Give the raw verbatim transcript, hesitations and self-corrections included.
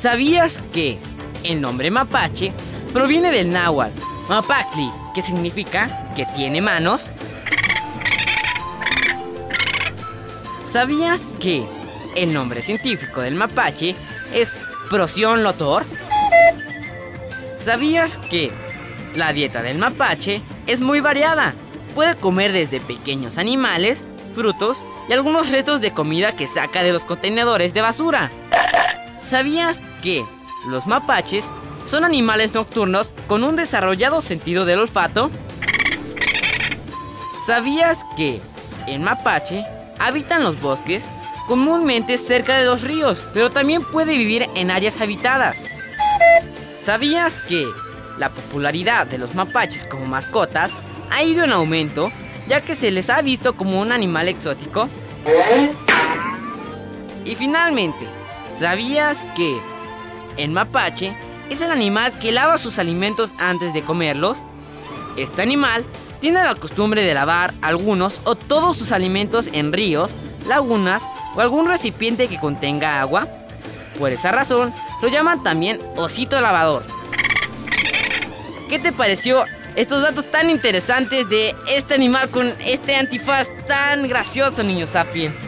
¿Sabías que el nombre mapache proviene del náhuatl mapactli, que significa que tiene manos? ¿Sabías que el nombre científico del mapache es Procyon lotor? ¿Sabías que la dieta del mapache es muy variada? Puede comer desde pequeños animales, frutos y algunos restos de comida que saca de los contenedores de basura. ¿Sabías que los mapaches son animales nocturnos con un desarrollado sentido del olfato? ¿Sabías que el mapache habita en los bosques, comúnmente cerca de los ríos, pero también puede vivir en áreas habitadas? ¿Sabías que la popularidad de los mapaches como mascotas ha ido en aumento, ya que se les ha visto como un animal exótico? Y finalmente, ¿sabías que el mapache es el animal que lava sus alimentos antes de comerlos? Este animal tiene la costumbre de lavar algunos o todos sus alimentos en ríos, lagunas o algún recipiente que contenga agua. Por esa razón, lo llaman también osito lavador. ¿Qué te pareció estos datos tan interesantes de este animal con este antifaz tan gracioso, niño sapiens?